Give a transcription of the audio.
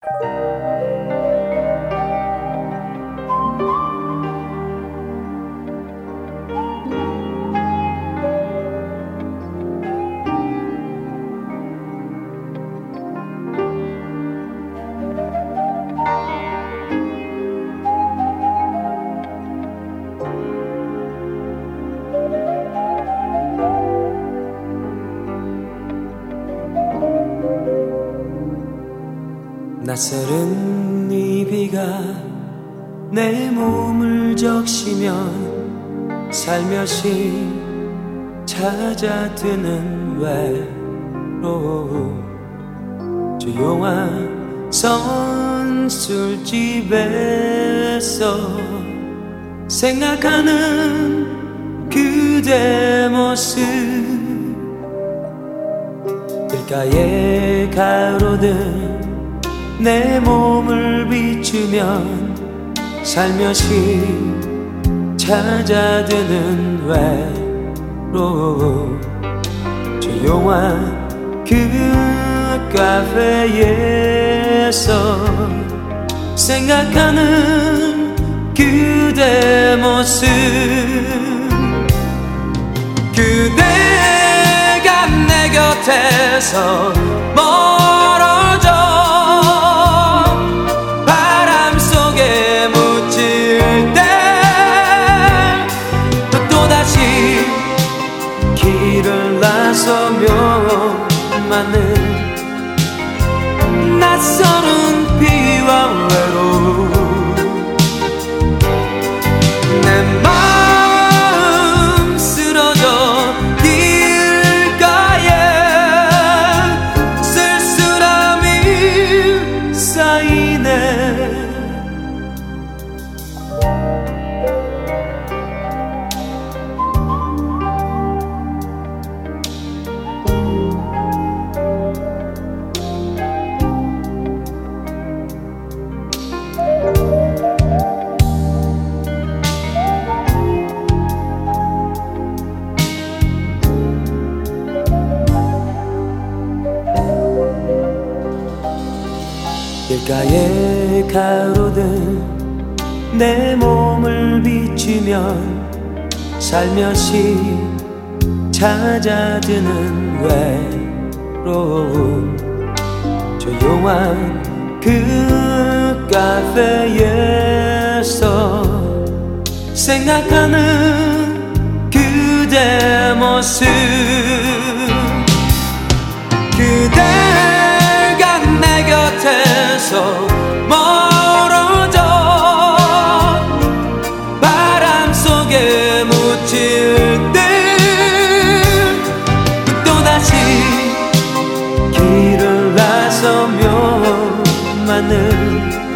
낯설은 이 비가 내 몸을 적시면 살며시 찾아드는 외로움. 조용한 선술집에서 생각하는 그대 모습. 길가에 가로등 내 몸을 비추면 살며시 찾아드는 외로움. 조용한 그 카페에서 생각하는 그대 모습. 그대가 내 곁에서 멀어져 나서며 많은 낯설은 비와 외로움. 내 마음 쓰러져 길가에 쓸쓸함이 쌓이네. 길가에 가로등 내 몸을 비추면 살며시 찾아드는 외로움. 조용한 그 카페에서 생각하는 그대 모습. 그대가 내 곁에서 멀어져 바람 속에 묻힐 때 또다시 길을 나서며 많은